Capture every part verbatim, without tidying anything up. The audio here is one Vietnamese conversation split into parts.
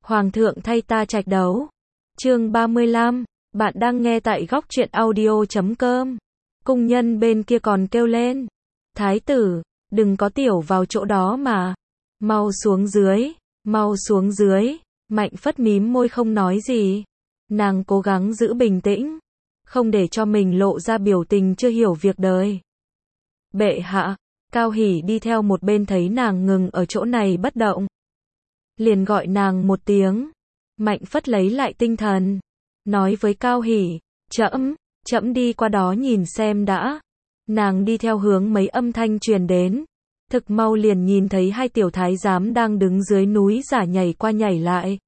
Hoàng thượng thay ta trạch đấu. Chương ba mươi lăm, bạn đang nghe tại góc truyện audio chấm com. Cung nhân bên kia còn kêu lên. Thái tử, đừng có tiểu vào chỗ đó mà. Mau xuống dưới, mau xuống dưới. Mạnh Phất mím môi không nói gì. Nàng cố gắng giữ bình tĩnh, không để cho mình lộ ra biểu tình chưa hiểu việc đời. Bệ hạ, Cao Hỷ đi theo một bên thấy nàng ngừng ở chỗ này bất động, liền gọi nàng một tiếng. Mạnh Phất lấy lại tinh thần, nói với Cao Hỷ, trẫm, trẫm đi qua đó nhìn xem đã. Nàng đi theo hướng mấy âm thanh truyền đến, thực mau liền nhìn thấy hai tiểu thái giám đang đứng dưới núi giả nhảy qua nhảy lại.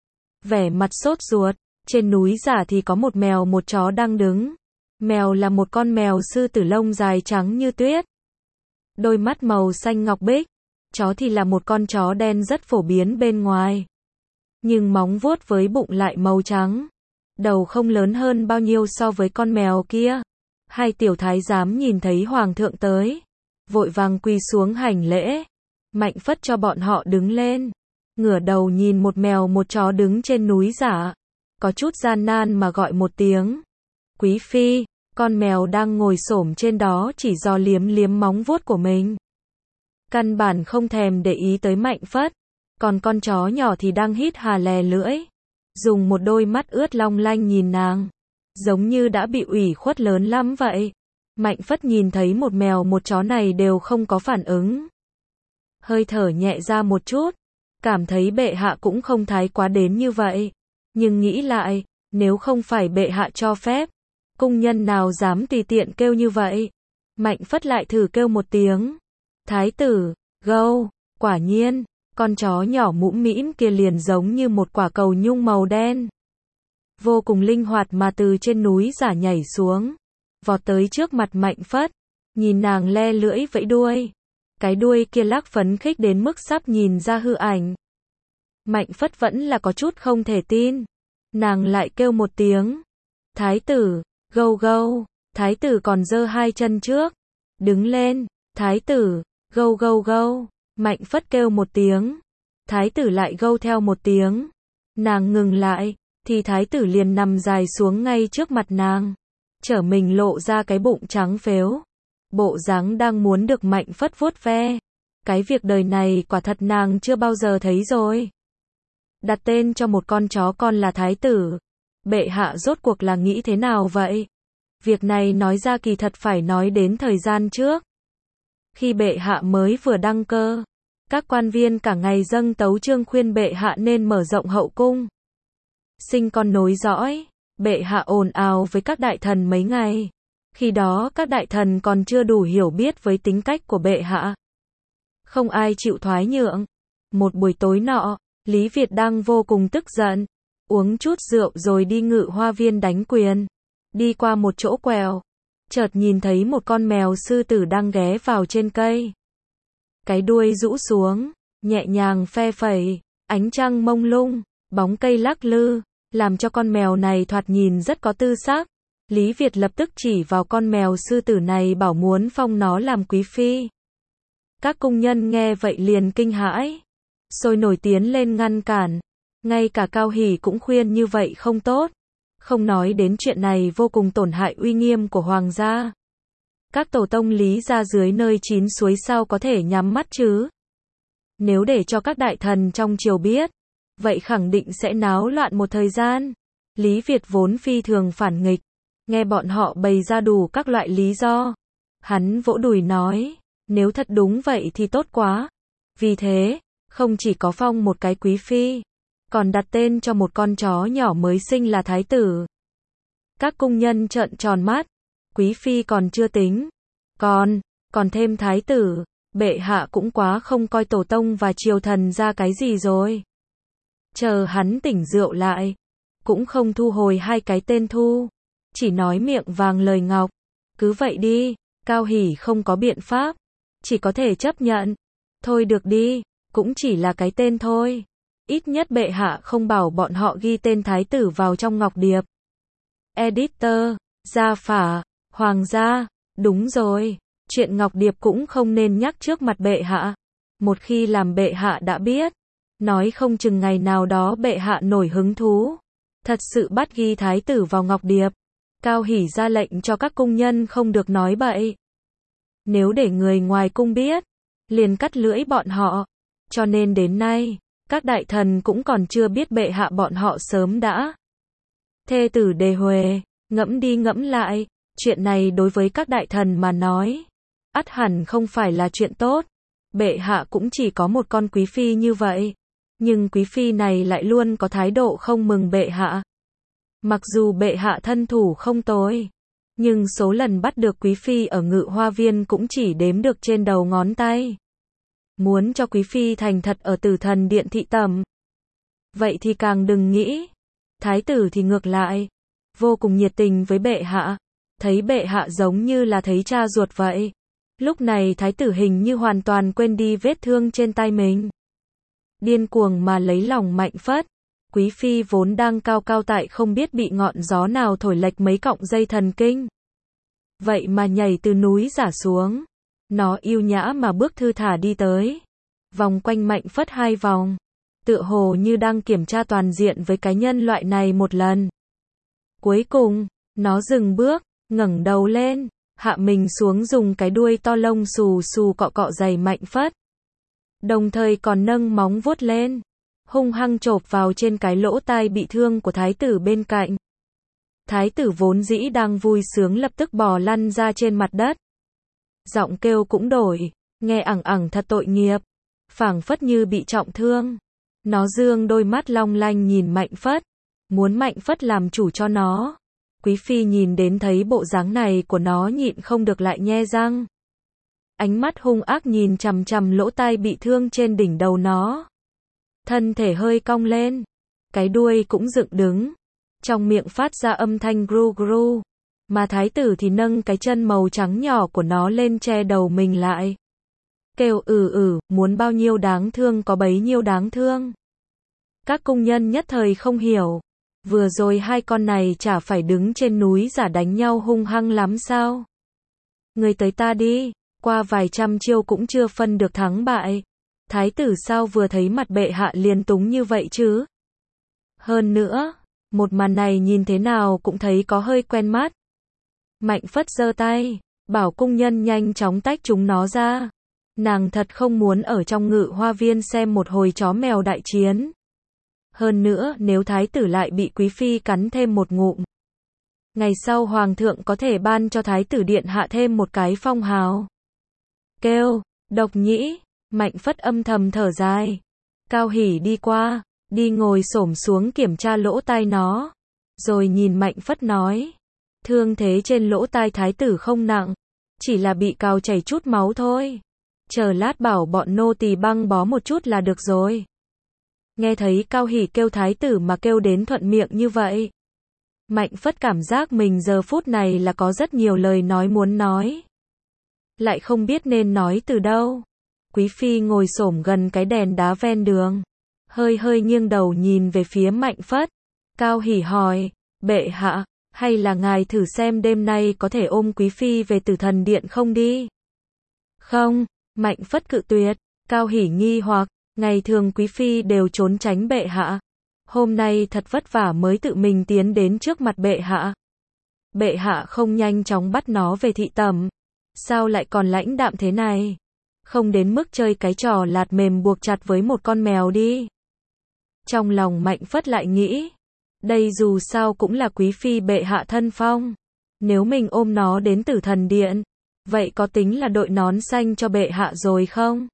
Vẻ mặt sốt ruột, trên núi giả thì có một mèo một chó đang đứng. Mèo là một con mèo sư tử lông dài trắng như tuyết, đôi mắt màu xanh ngọc bích. Chó thì là một con chó đen rất phổ biến bên ngoài, nhưng móng vuốt với bụng lại màu trắng. Đầu không lớn hơn bao nhiêu so với con mèo kia. Hai tiểu thái giám nhìn thấy hoàng thượng tới, vội vàng quỳ xuống hành lễ. Mạnh Phất cho bọn họ đứng lên, ngửa đầu nhìn một mèo một chó đứng trên núi giả, có chút gian nan mà gọi một tiếng. Quý phi. Con mèo đang ngồi xổm trên đó chỉ do liếm liếm móng vuốt của mình, căn bản không thèm để ý tới Mạnh Phất. Còn con chó nhỏ thì đang hít hà lè lưỡi, dùng một đôi mắt ướt long lanh nhìn nàng, giống như đã bị ủy khuất lớn lắm vậy. Mạnh Phất nhìn thấy một mèo một chó này đều không có phản ứng, hơi thở nhẹ ra một chút, cảm thấy bệ hạ cũng không thái quá đến như vậy. Nhưng nghĩ lại, nếu không phải bệ hạ cho phép, cung nhân nào dám tùy tiện kêu như vậy. Mạnh Phất lại thử kêu một tiếng. Thái tử, gâu. Quả nhiên, con chó nhỏ mũm mĩm kia liền giống như một quả cầu nhung màu đen, vô cùng linh hoạt mà từ trên núi giả nhảy xuống, vọt tới trước mặt Mạnh Phất, nhìn nàng le lưỡi vẫy đuôi. Cái đuôi kia lắc phấn khích đến mức sắp nhìn ra hư ảnh. Mạnh Phất vẫn là có chút không thể tin. Nàng lại kêu một tiếng. Thái tử, gâu gâu. Thái tử còn giơ hai chân trước, đứng lên. Thái tử, gâu gâu gâu. Mạnh Phất kêu một tiếng, thái tử lại gâu theo một tiếng. Nàng ngừng lại, thì thái tử liền nằm dài xuống ngay trước mặt nàng, trở mình lộ ra cái bụng trắng phếu, bộ dáng đang muốn được Mạnh Phất vuốt ve. Cái việc đời này quả thật nàng chưa bao giờ thấy rồi. Đặt tên cho một con chó con là thái tử. Bệ hạ rốt cuộc là nghĩ thế nào vậy? Việc này nói ra kỳ thật phải nói đến thời gian trước. Khi bệ hạ mới vừa đăng cơ, các quan viên cả ngày dâng tấu chương khuyên bệ hạ nên mở rộng hậu cung, sinh con nối dõi. Bệ hạ ồn ào với các đại thần mấy ngày. Khi đó các đại thần còn chưa đủ hiểu biết với tính cách của bệ hạ, không ai chịu thoái nhượng. Một buổi tối nọ, Lý Việt đang vô cùng tức giận, uống chút rượu rồi đi Ngự Hoa Viên đánh quyền. Đi qua một chỗ quẹo, chợt nhìn thấy một con mèo sư tử đang ghé vào trên cây. Cái đuôi rũ xuống, nhẹ nhàng phe phẩy, ánh trăng mông lung, bóng cây lắc lư, làm cho con mèo này thoạt nhìn rất có tư sắc. Lý Việt lập tức chỉ vào con mèo sư tử này bảo muốn phong nó làm quý phi. Các cung nhân nghe vậy liền kinh hãi, sôi nổi tiến lên ngăn cản. Ngay cả Cao Hỷ cũng khuyên như vậy không tốt. Không nói đến chuyện này vô cùng tổn hại uy nghiêm của hoàng gia. Các tổ tông Lý gia dưới nơi chín suối sao có thể nhắm mắt chứ? Nếu để cho các đại thần trong triều biết, vậy khẳng định sẽ náo loạn một thời gian. Lý Việt vốn phi thường phản nghịch, nghe bọn họ bày ra đủ các loại lý do, hắn vỗ đùi nói, nếu thật đúng vậy thì tốt quá. Vì thế, không chỉ có phong một cái quý phi, còn đặt tên cho một con chó nhỏ mới sinh là thái tử. Các cung nhân trợn tròn mắt, quý phi còn chưa tính, còn, còn thêm thái tử, bệ hạ cũng quá không coi tổ tông và triều thần ra cái gì rồi. Chờ hắn tỉnh rượu lại, cũng không thu hồi hai cái tên thu, chỉ nói miệng vàng lời ngọc. Cứ vậy đi. Cao Hỷ không có biện pháp, chỉ có thể chấp nhận. Thôi được đi, cũng chỉ là cái tên thôi. Ít nhất bệ hạ không bảo bọn họ ghi tên thái tử vào trong ngọc điệp. Editor, gia phả, hoàng gia, đúng rồi, chuyện ngọc điệp cũng không nên nhắc trước mặt bệ hạ. Một khi làm bệ hạ đã biết, nói không chừng ngày nào đó bệ hạ nổi hứng thú, thật sự bắt ghi thái tử vào ngọc điệp. Cao Hỷ ra lệnh cho các cung nhân không được nói bậy. Nếu để người ngoài cung biết, liền cắt lưỡi bọn họ. Cho nên đến nay, các đại thần cũng còn chưa biết bệ hạ bọn họ sớm đã. Thê tử Đề Huệ, ngẫm đi ngẫm lại, chuyện này đối với các đại thần mà nói, ắt hẳn không phải là chuyện tốt. Bệ hạ cũng chỉ có một con quý phi như vậy, nhưng quý phi này lại luôn có thái độ không mừng bệ hạ. Mặc dù bệ hạ thân thủ không tồi, nhưng số lần bắt được quý phi ở Ngự Hoa Viên cũng chỉ đếm được trên đầu ngón tay. Muốn cho quý phi thành thật ở Tử Thần Điện thị tẩm, vậy thì càng đừng nghĩ. Thái tử thì ngược lại, vô cùng nhiệt tình với bệ hạ, thấy bệ hạ giống như là thấy cha ruột vậy. Lúc này thái tử hình như hoàn toàn quên đi vết thương trên tay mình, điên cuồng mà lấy lòng Mạnh Phất. Quý phi vốn đang cao cao tại không biết bị ngọn gió nào thổi lệch mấy cọng dây thần kinh, vậy mà nhảy từ núi giả xuống. Nó yêu nhã mà bước thư thả đi tới, vòng quanh Mạnh Phất hai vòng, tựa hồ như đang kiểm tra toàn diện với cái nhân loại này một lần. Cuối cùng, nó dừng bước, ngẩng đầu lên, hạ mình xuống dùng cái đuôi to lông xù xù cọ cọ giày Mạnh Phất, đồng thời còn nâng móng vuốt lên, hung hăng chộp vào trên cái lỗ tai bị thương của thái tử bên cạnh. Thái tử vốn dĩ đang vui sướng lập tức bò lăn ra trên mặt đất. Giọng kêu cũng đổi, nghe ẳng ẳng thật tội nghiệp, phảng phất như bị trọng thương. Nó dương đôi mắt long lanh nhìn Mạnh Phất, muốn Mạnh Phất làm chủ cho nó. Quý phi nhìn đến thấy bộ dáng này của nó nhịn không được lại nhe răng. Ánh mắt hung ác nhìn chằm chằm lỗ tai bị thương trên đỉnh đầu nó. Thân thể hơi cong lên, cái đuôi cũng dựng đứng, trong miệng phát ra âm thanh gru gru, mà thái tử thì nâng cái chân màu trắng nhỏ của nó lên che đầu mình lại. Kêu ừ ừ, muốn bao nhiêu đáng thương có bấy nhiêu đáng thương. Các cung nhân nhất thời không hiểu, vừa rồi hai con này chả phải đứng trên núi giả đánh nhau hung hăng lắm sao? Người tới ta đi, qua vài trăm chiêu cũng chưa phân được thắng bại. Thái tử sao vừa thấy mặt bệ hạ liền túng như vậy chứ? Hơn nữa, một màn này nhìn thế nào cũng thấy có hơi quen mắt. Mạnh Phất giơ tay, bảo cung nhân nhanh chóng tách chúng nó ra. Nàng thật không muốn ở trong Ngự Hoa Viên xem một hồi chó mèo đại chiến. Hơn nữa, nếu thái tử lại bị quý phi cắn thêm một ngụm, ngày sau hoàng thượng có thể ban cho thái tử điện hạ thêm một cái phong hào. Kêu, Độc Nhĩ. Mạnh Phất âm thầm thở dài. Cao Hỷ đi qua, đi ngồi xổm xuống kiểm tra lỗ tai nó, rồi nhìn Mạnh Phất nói, thương thế trên lỗ tai thái tử không nặng, chỉ là bị cào chảy chút máu thôi. Chờ lát bảo bọn nô tỳ băng bó một chút là được rồi. Nghe thấy Cao Hỷ kêu thái tử mà kêu đến thuận miệng như vậy, Mạnh Phất cảm giác mình giờ phút này là có rất nhiều lời nói muốn nói, lại không biết nên nói từ đâu. Quý phi ngồi xổm gần cái đèn đá ven đường, hơi hơi nghiêng đầu nhìn về phía Mạnh Phất. Cao Hỷ hỏi, bệ hạ, hay là ngài thử xem đêm nay có thể ôm quý phi về Tử Thần Điện không đi? Không, Mạnh Phất cự tuyệt. Cao Hỷ nghi hoặc, ngày thường quý phi đều trốn tránh bệ hạ, hôm nay thật vất vả mới tự mình tiến đến trước mặt bệ hạ. Bệ hạ không nhanh chóng bắt nó về thị tẩm, sao lại còn lãnh đạm thế này? Không đến mức chơi cái trò lạt mềm buộc chặt với một con mèo đi. Trong lòng Mạnh Phất lại nghĩ, đây dù sao cũng là quý phi bệ hạ thân phong, nếu mình ôm nó đến Tử Thần Điện, vậy có tính là đội nón xanh cho bệ hạ rồi không?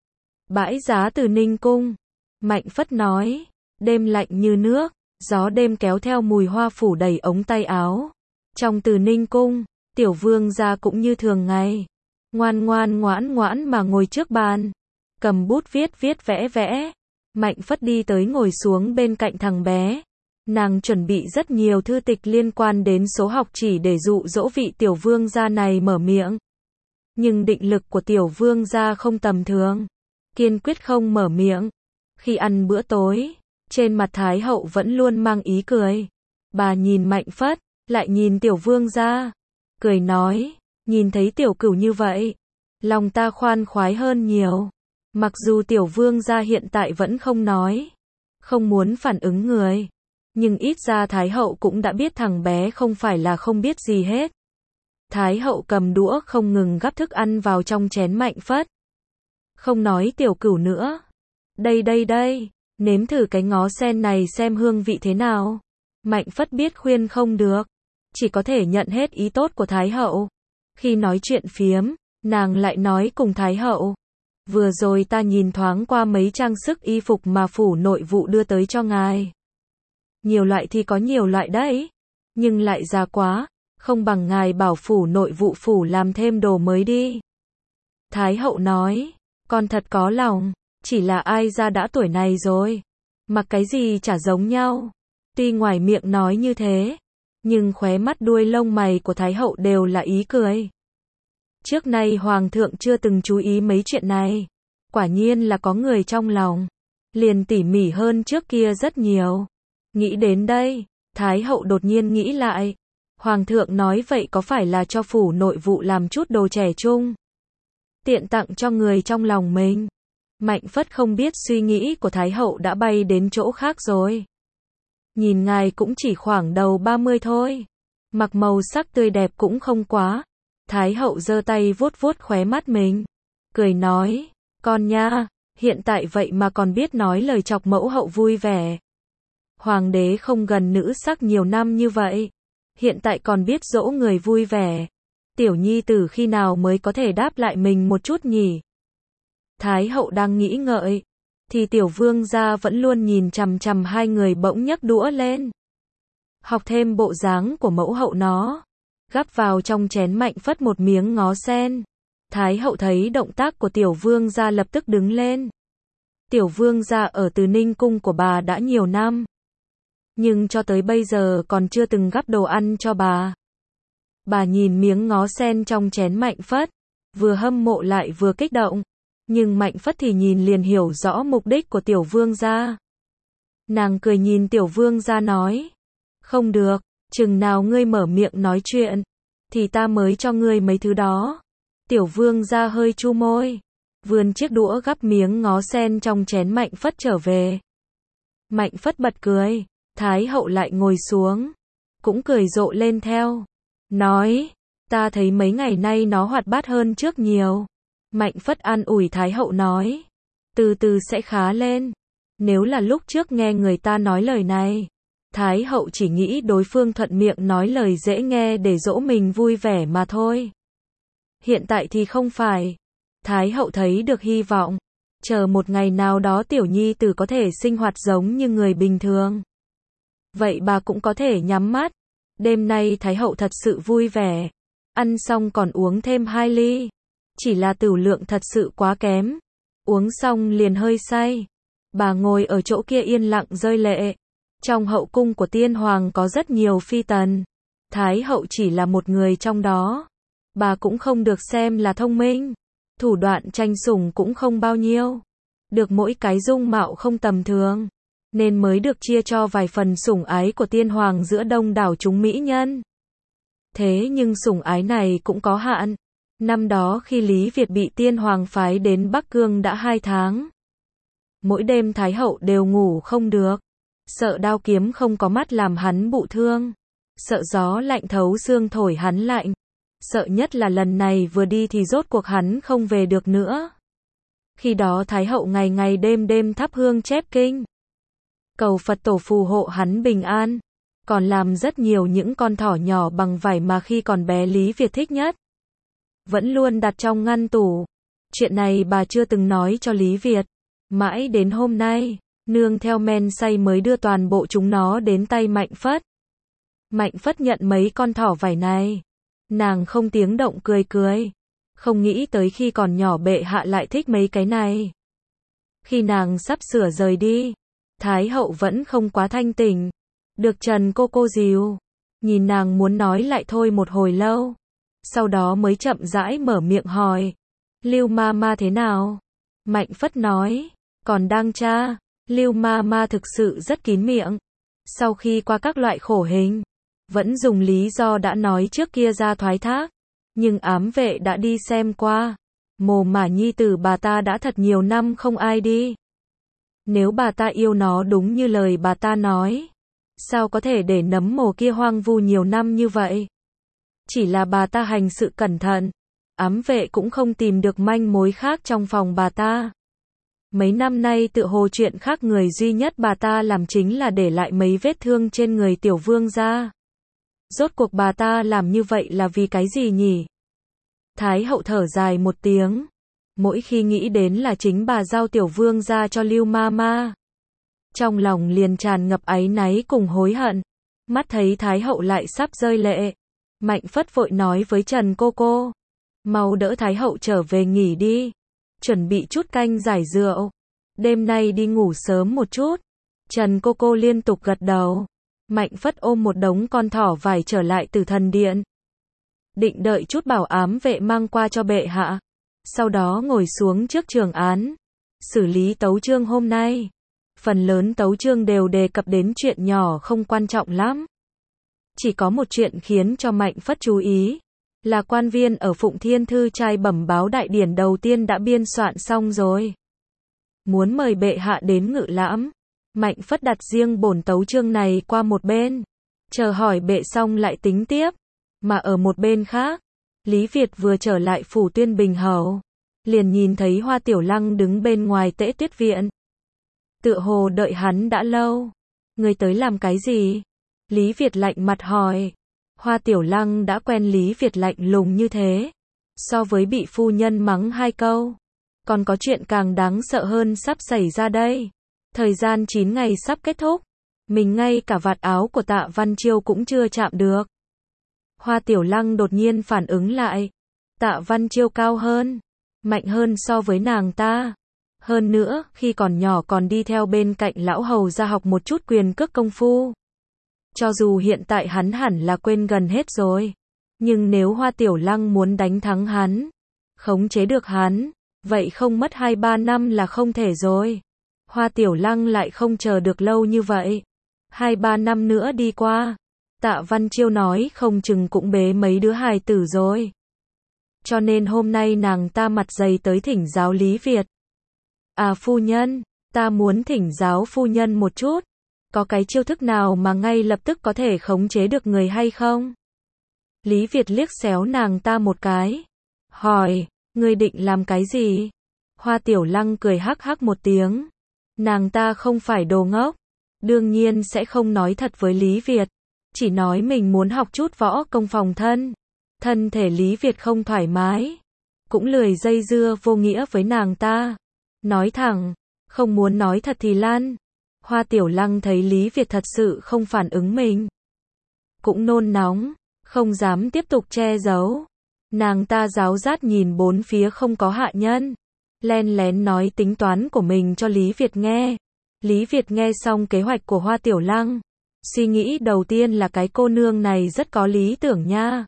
Bãi giá Từ Ninh Cung, Mạnh Phất nói, đêm lạnh như nước, gió đêm kéo theo mùi hoa phủ đầy ống tay áo. Trong Từ Ninh Cung, tiểu vương gia cũng như thường ngày, ngoan ngoan ngoãn ngoãn mà ngồi trước bàn, cầm bút viết viết vẽ vẽ. Mạnh Phất đi tới ngồi xuống bên cạnh thằng bé. Nàng chuẩn bị rất nhiều thư tịch liên quan đến số học chỉ để dụ dỗ vị tiểu vương gia này mở miệng. Nhưng định lực của tiểu vương gia không tầm thường, kiên quyết không mở miệng. Khi ăn bữa tối, trên mặt Thái hậu vẫn luôn mang ý cười. Bà nhìn Mạnh Phất, lại nhìn tiểu vương gia, cười nói, nhìn thấy tiểu cửu như vậy, lòng ta khoan khoái hơn nhiều. Mặc dù tiểu vương gia hiện tại vẫn không nói, không muốn phản ứng người, nhưng ít ra Thái hậu cũng đã biết thằng bé không phải là không biết gì hết. Thái hậu cầm đũa không ngừng gắp thức ăn vào trong chén Mạnh Phất. Không nói tiểu cửu nữa. Đây đây đây, nếm thử cái ngó sen này xem hương vị thế nào. Mạnh Phất biết khuyên không được, chỉ có thể nhận hết ý tốt của Thái hậu. Khi nói chuyện phiếm, nàng lại nói cùng Thái hậu. Vừa rồi ta nhìn thoáng qua mấy trang sức y phục mà phủ nội vụ đưa tới cho ngài. Nhiều loại thì có nhiều loại đấy, nhưng lại già quá, không bằng ngài bảo phủ nội vụ phủ làm thêm đồ mới đi. Thái hậu nói, con thật có lòng, chỉ là ai ra đã tuổi này rồi, mặc cái gì chả giống nhau. Tuy ngoài miệng nói như thế, nhưng khóe mắt đuôi lông mày của Thái hậu đều là ý cười. Trước nay Hoàng thượng chưa từng chú ý mấy chuyện này, quả nhiên là có người trong lòng, liền tỉ mỉ hơn trước kia rất nhiều. Nghĩ đến đây, Thái hậu đột nhiên nghĩ lại, Hoàng thượng nói vậy có phải là cho phủ nội vụ làm chút đồ trẻ trung, tiện tặng cho người trong lòng mình. Mạnh Phất không biết suy nghĩ của Thái hậu đã bay đến chỗ khác rồi. Nhìn ngài cũng chỉ khoảng đầu ba mươi thôi, mặc màu sắc tươi đẹp cũng không quá. Thái hậu giơ tay vuốt vuốt khóe mắt mình, cười nói, con nha, hiện tại vậy mà còn biết nói lời chọc mẫu hậu vui vẻ. Hoàng đế không gần nữ sắc nhiều năm như vậy, hiện tại còn biết dỗ người vui vẻ. Tiểu nhi tử khi nào mới có thể đáp lại mình một chút nhỉ? Thái hậu đang nghĩ ngợi, thì tiểu vương gia vẫn luôn nhìn chằm chằm hai người bỗng nhấc đũa lên. Học thêm bộ dáng của mẫu hậu nó, gắp vào trong chén Mạnh Phất một miếng ngó sen. Thái hậu thấy động tác của tiểu vương gia lập tức đứng lên. Tiểu vương gia ở Từ Ninh cung của bà đã nhiều năm, nhưng cho tới bây giờ còn chưa từng gắp đồ ăn cho bà. Bà nhìn miếng ngó sen trong chén Mạnh Phất, vừa hâm mộ lại vừa kích động. Nhưng Mạnh Phất thì nhìn liền hiểu rõ mục đích của tiểu vương gia. Nàng cười nhìn tiểu vương gia nói, không được, chừng nào ngươi mở miệng nói chuyện, thì ta mới cho ngươi mấy thứ đó. Tiểu vương gia hơi chu môi, vươn chiếc đũa gắp miếng ngó sen trong chén Mạnh Phất trở về. Mạnh Phất bật cười, Thái hậu lại ngồi xuống, cũng cười rộ lên theo. Nói, ta thấy mấy ngày nay nó hoạt bát hơn trước nhiều. Mạnh Phất an ủi Thái hậu nói, từ từ sẽ khá lên. Nếu là lúc trước nghe người ta nói lời này, Thái hậu chỉ nghĩ đối phương thuận miệng nói lời dễ nghe để dỗ mình vui vẻ mà thôi. Hiện tại thì không phải. Thái hậu thấy được hy vọng, chờ một ngày nào đó tiểu nhi tử có thể sinh hoạt giống như người bình thường. Vậy bà cũng có thể nhắm mắt. Đêm nay Thái hậu thật sự vui vẻ, ăn xong còn uống thêm hai ly. Chỉ là tửu lượng thật sự quá kém, uống xong liền hơi say. Bà ngồi ở chỗ kia yên lặng rơi lệ. Trong hậu cung của tiên hoàng có rất nhiều phi tần, Thái hậu chỉ là một người trong đó. Bà cũng không được xem là thông minh, thủ đoạn tranh sủng cũng không bao nhiêu, được mỗi cái dung mạo không tầm thường, nên mới được chia cho vài phần sủng ái của tiên hoàng giữa đông đảo chúng mỹ nhân. Thế nhưng sủng ái này cũng có hạn. Năm đó khi Lý Việt bị tiên hoàng phái đến Bắc Cương đã hai tháng, mỗi đêm Thái hậu đều ngủ không được, sợ đao kiếm không có mắt làm hắn bụ thương, sợ gió lạnh thấu xương thổi hắn lạnh, sợ nhất là lần này vừa đi thì rốt cuộc hắn không về được nữa. Khi đó Thái hậu ngày ngày đêm đêm thắp hương chép kinh, cầu Phật tổ phù hộ hắn bình an, còn làm rất nhiều những con thỏ nhỏ bằng vải mà khi còn bé Lý Việt thích nhất, vẫn luôn đặt trong ngăn tủ. Chuyện này bà chưa từng nói cho Lý Việt, mãi đến hôm nay, nương theo men say mới đưa toàn bộ chúng nó đến tay Mạnh Phất. Mạnh Phất nhận mấy con thỏ vải này, nàng không tiếng động cười cười, không nghĩ tới khi còn nhỏ bệ hạ lại thích mấy cái này. Khi nàng sắp sửa rời đi, Thái hậu vẫn không quá thanh tỉnh, được Trần cô cô dìu, nhìn nàng muốn nói lại thôi một hồi lâu, sau đó mới chậm rãi mở miệng hỏi, Lưu ma ma thế nào? Mạnh Phất nói, còn đang tra. Lưu ma ma thực sự rất kín miệng, sau khi qua các loại khổ hình, vẫn dùng lý do đã nói trước kia ra thoái thác, nhưng ám vệ đã đi xem qua, Mồ mả nhi tử bà ta đã thật nhiều năm không ai đi. Nếu bà ta yêu nó đúng như lời bà ta nói, sao có thể để nấm mồ kia hoang vu nhiều năm như vậy? Chỉ là bà ta hành sự cẩn thận, ám vệ cũng không tìm được manh mối khác trong phòng bà ta. Mấy năm nay tự hồ chuyện khác người duy nhất bà ta làm chính là để lại mấy vết thương trên người tiểu vương gia. Rốt cuộc bà ta làm như vậy là vì cái gì nhỉ? Thái hậu thở dài một tiếng. Mỗi khi nghĩ đến là chính bà giao tiểu vương gia cho Lưu ma ma, trong lòng liền tràn ngập áy náy cùng hối hận. Mắt thấy Thái hậu lại sắp rơi lệ, Mạnh Phất vội nói với Trần cô cô, mau đỡ Thái hậu trở về nghỉ đi, chuẩn bị chút canh giải rượu, đêm nay đi ngủ sớm một chút. Trần cô cô liên tục gật đầu. Mạnh Phất ôm một đống con thỏ vải trở lại từ thần điện, định đợi chút bảo ám vệ mang qua cho bệ hạ, sau đó ngồi xuống trước trường án, xử lý tấu chương hôm nay. Phần lớn tấu chương đều đề cập đến chuyện nhỏ không quan trọng lắm. Chỉ có một chuyện khiến cho Mạnh Phất chú ý, là quan viên ở Phụng Thiên Thư trai bẩm báo đại điển đầu tiên đã biên soạn xong rồi. Muốn mời bệ hạ đến ngự lãm. Mạnh Phất đặt riêng bổn tấu chương này qua một bên, chờ hỏi bệ xong lại tính tiếp. Mà ở một bên khác, Lý Việt vừa trở lại phủ Tuyên Bình Hầu, liền nhìn thấy Hoa Tiểu Lăng đứng bên ngoài Tễ Tuyết viện. Tựa hồ đợi hắn đã lâu. Người tới làm cái gì? Lý Việt lạnh mặt hỏi. Hoa Tiểu Lăng đã quen Lý Việt lạnh lùng như thế. So với bị phu nhân mắng hai câu, còn có chuyện càng đáng sợ hơn sắp xảy ra đây. Thời gian chín ngày sắp kết thúc, mình ngay cả vạt áo của Tạ Văn Chiêu cũng chưa chạm được. Hoa Tiểu Lăng đột nhiên phản ứng lại. Tạ Văn Chiêu cao hơn, mạnh hơn so với nàng ta. Hơn nữa, khi còn nhỏ còn đi theo bên cạnh lão hầu ra học một chút quyền cước công phu. Cho dù hiện tại hắn hẳn là quên gần hết rồi, nhưng nếu Hoa Tiểu Lăng muốn đánh thắng hắn, khống chế được hắn, vậy không mất hai ba năm là không thể rồi. Hoa Tiểu Lăng lại không chờ được lâu như vậy. Hai ba năm nữa đi qua, Tạ Văn Chiêu nói không chừng cũng bế mấy đứa hài tử rồi. Cho nên hôm nay nàng ta mặt dày tới thỉnh giáo Lý Việt. À phu nhân, ta muốn thỉnh giáo phu nhân một chút. Có cái chiêu thức nào mà ngay lập tức có thể khống chế được người hay không? Lý Việt liếc xéo nàng ta một cái. Hỏi, ngươi định làm cái gì? Hoa Tiểu Lăng cười hắc hắc một tiếng. Nàng ta không phải đồ ngốc. Đương nhiên sẽ không nói thật với Lý Việt. Chỉ nói mình muốn học chút võ công phòng thân. Thân thể Lý Việt không thoải mái, cũng lười dây dưa vô nghĩa với nàng ta. Nói thẳng, không muốn nói thật thì lăn. Hoa Tiểu Lăng thấy Lý Việt thật sự không phản ứng mình, cũng nôn nóng, không dám tiếp tục che giấu. Nàng ta giáo giác nhìn bốn phía không có hạ nhân, len lén nói tính toán của mình cho Lý Việt nghe. Lý Việt nghe xong kế hoạch của Hoa Tiểu Lăng, suy nghĩ đầu tiên là cái cô nương này rất có lý tưởng nha.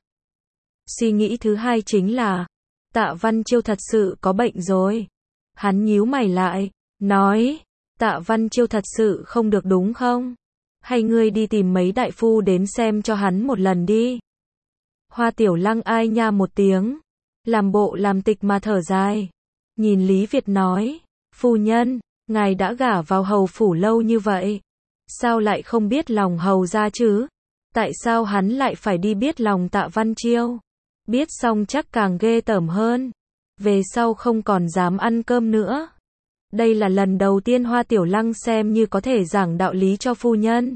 Suy nghĩ thứ hai chính là, Tạ Văn Chiêu thật sự có bệnh rồi. Hắn nhíu mày lại, nói, Tạ Văn Chiêu thật sự không được đúng không? Hay ngươi đi tìm mấy đại phu đến xem cho hắn một lần đi. Hoa Tiểu Lăng ai nha một tiếng, làm bộ làm tịch mà thở dài. Nhìn Lý Việt nói, phu nhân, ngài đã gả vào hầu phủ lâu như vậy, sao lại không biết lòng hầu ra chứ? Tại sao hắn lại phải đi biết lòng Tạ Văn Chiêu? Biết xong chắc càng ghê tởm hơn. Về sau không còn dám ăn cơm nữa. Đây là lần đầu tiên Hoa Tiểu Lăng xem như có thể giảng đạo lý cho phu nhân.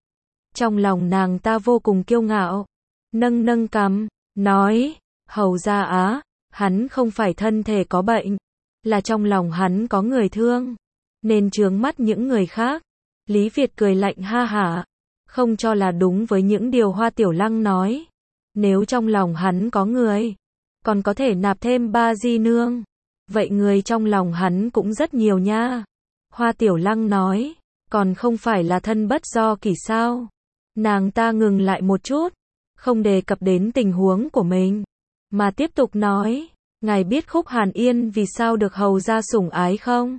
Trong lòng nàng ta vô cùng kiêu ngạo, nâng nâng cằm, nói, hầu ra á, hắn không phải thân thể có bệnh, là trong lòng hắn có người thương, nên chướng mắt những người khác. Lý Việt cười lạnh ha hả, không cho là đúng với những điều Hoa Tiểu Lăng nói. Nếu trong lòng hắn có người, còn có thể nạp thêm ba di nương, vậy người trong lòng hắn cũng rất nhiều nha. Hoa Tiểu Lăng nói, còn không phải là thân bất do kỷ sao? Nàng ta ngừng lại một chút, không đề cập đến tình huống của mình, mà tiếp tục nói, ngài biết Khúc Hàn Yên vì sao được hầu gia sủng ái không?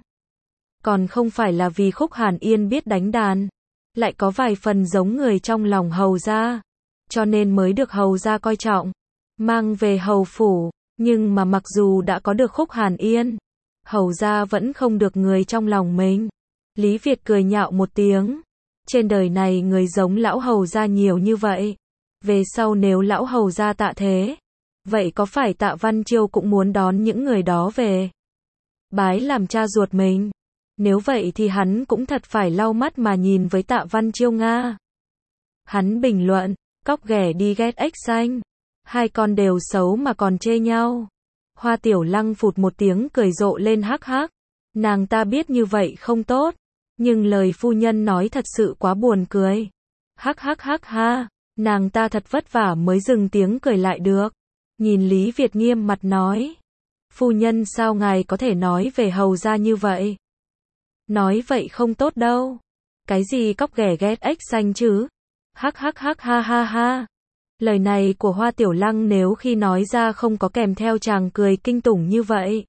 Còn không phải là vì Khúc Hàn Yên biết đánh đàn, lại có vài phần giống người trong lòng hầu gia, cho nên mới được hầu gia coi trọng, mang về hầu phủ. Nhưng mà mặc dù đã có được Khúc Hàn Yên, Hầu ra vẫn không được người trong lòng mình. Lý Việt cười nhạo một tiếng. Trên đời này người giống lão Hầu ra nhiều như vậy. Về sau nếu lão Hầu ra tạ thế, vậy có phải Tạ Văn Chiêu cũng muốn đón những người đó về bái làm cha ruột mình? Nếu vậy thì hắn cũng thật phải lau mắt mà nhìn với Tạ Văn Chiêu Nga. Hắn bình luận, cóc ghẻ đi ghét ếch xanh. Hai con đều xấu mà còn chê nhau. Hoa Tiểu Lăng phụt một tiếng cười rộ lên hắc hắc. Nàng ta biết như vậy không tốt. Nhưng lời phu nhân nói thật sự quá buồn cười. Hắc hắc hắc ha. Nàng ta thật vất vả mới dừng tiếng cười lại được. Nhìn Lý Việt nghiêm mặt nói. Phu nhân sao ngài có thể nói về hầu ra như vậy? Nói vậy không tốt đâu. Cái gì cóc ghẻ ghét ếch xanh chứ? Hắc hắc hắc ha ha ha. Lời này của Hoa Tiểu Lăng nếu khi nói ra không có kèm theo chàng cười kinh tủng như vậy,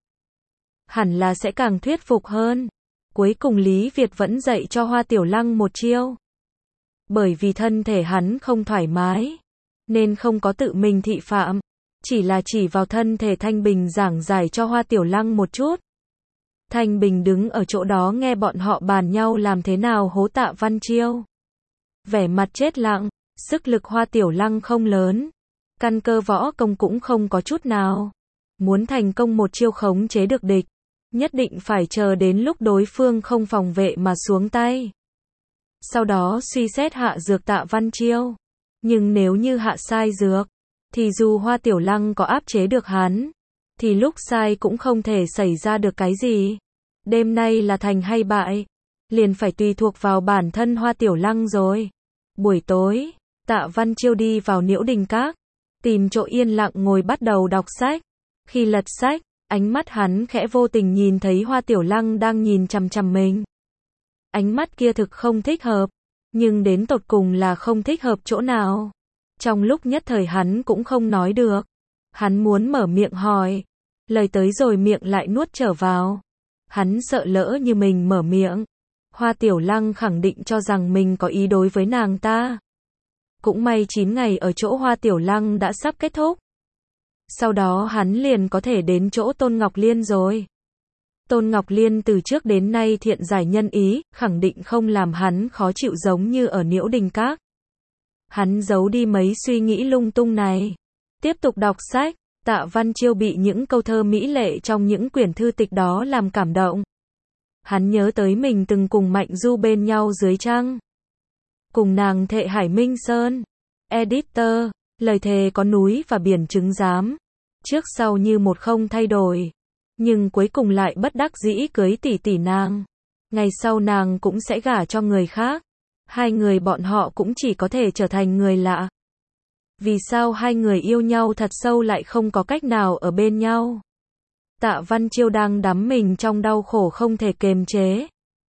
hẳn là sẽ càng thuyết phục hơn. Cuối cùng Lý Việt vẫn dạy cho Hoa Tiểu Lăng một chiêu. Bởi vì thân thể hắn không thoải mái, nên không có tự mình thị phạm, chỉ là chỉ vào thân thể Thanh Bình giảng giải cho Hoa Tiểu Lăng một chút. Thanh Bình đứng ở chỗ đó nghe bọn họ bàn nhau làm thế nào hố Tạ Văn Chiêu. Vẻ mặt chết lặng, sức lực Hoa Tiểu Lăng không lớn, căn cơ võ công cũng không có chút nào. Muốn thành công một chiêu khống chế được địch, nhất định phải chờ đến lúc đối phương không phòng vệ mà xuống tay. Sau đó suy xét hạ dược Tạ Văn Chiêu. Nhưng nếu như hạ sai dược, thì dù Hoa Tiểu Lăng có áp chế được hắn, thì lúc sai cũng không thể xảy ra được cái gì. Đêm nay là thành hay bại, liền phải tùy thuộc vào bản thân Hoa Tiểu Lăng rồi. Buổi tối, Tạ Văn Chiêu đi vào Nhiễu Đình Các, tìm chỗ yên lặng ngồi bắt đầu đọc sách. Khi lật sách, ánh mắt hắn khẽ vô tình nhìn thấy Hoa Tiểu Lăng đang nhìn chằm chằm mình. Ánh mắt kia thực không thích hợp, nhưng đến tột cùng là không thích hợp chỗ nào. Trong lúc nhất thời hắn cũng không nói được. Hắn muốn mở miệng hỏi, lời tới rồi miệng lại nuốt trở vào. Hắn sợ lỡ như mình mở miệng, Hoa Tiểu Lăng khẳng định cho rằng mình có ý đối với nàng ta. Cũng may chín ngày ở chỗ Hoa Tiểu Lăng đã sắp kết thúc. Sau đó hắn liền có thể đến chỗ Tôn Ngọc Liên rồi. Tôn Ngọc Liên từ trước đến nay thiện giải nhân ý, khẳng định không làm hắn khó chịu giống như ở Nhiễu Đình Các. Hắn giấu đi mấy suy nghĩ lung tung này, tiếp tục đọc sách. Tạ Văn Chiêu bị những câu thơ mỹ lệ trong những quyển thư tịch đó làm cảm động. Hắn nhớ tới mình từng cùng Mạnh Du bên nhau dưới trăng, cùng nàng thệ Hải Minh Sơn. Editor, lời thề có núi và biển chứng giám, trước sau như một không thay đổi, nhưng cuối cùng lại bất đắc dĩ cưới tỷ tỷ nàng. Ngày sau nàng cũng sẽ gả cho người khác. Hai người bọn họ cũng chỉ có thể trở thành người lạ. Vì sao hai người yêu nhau thật sâu lại không có cách nào ở bên nhau? Tạ Văn Chiêu đang đắm mình trong đau khổ không thể kềm chế,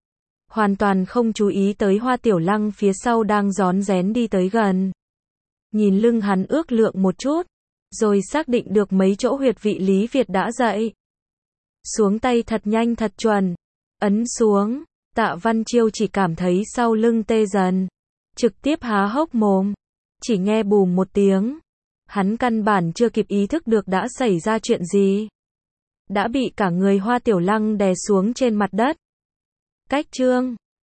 hoàn toàn không chú ý tới Hoa Tiểu Lăng phía sau đang rón rén đi tới gần. Nhìn lưng hắn ước lượng một chút, rồi xác định được mấy chỗ huyệt vị Lý Việt đã dạy. Xuống tay thật nhanh thật chuẩn, ấn xuống. Tạ Văn Chiêu chỉ cảm thấy sau lưng tê dần, trực tiếp há hốc mồm. Chỉ nghe bùm một tiếng, hắn căn bản chưa kịp ý thức được đã xảy ra chuyện gì, đã bị cả người Hoa Tiểu Lăng đè xuống trên mặt đất. Cách chương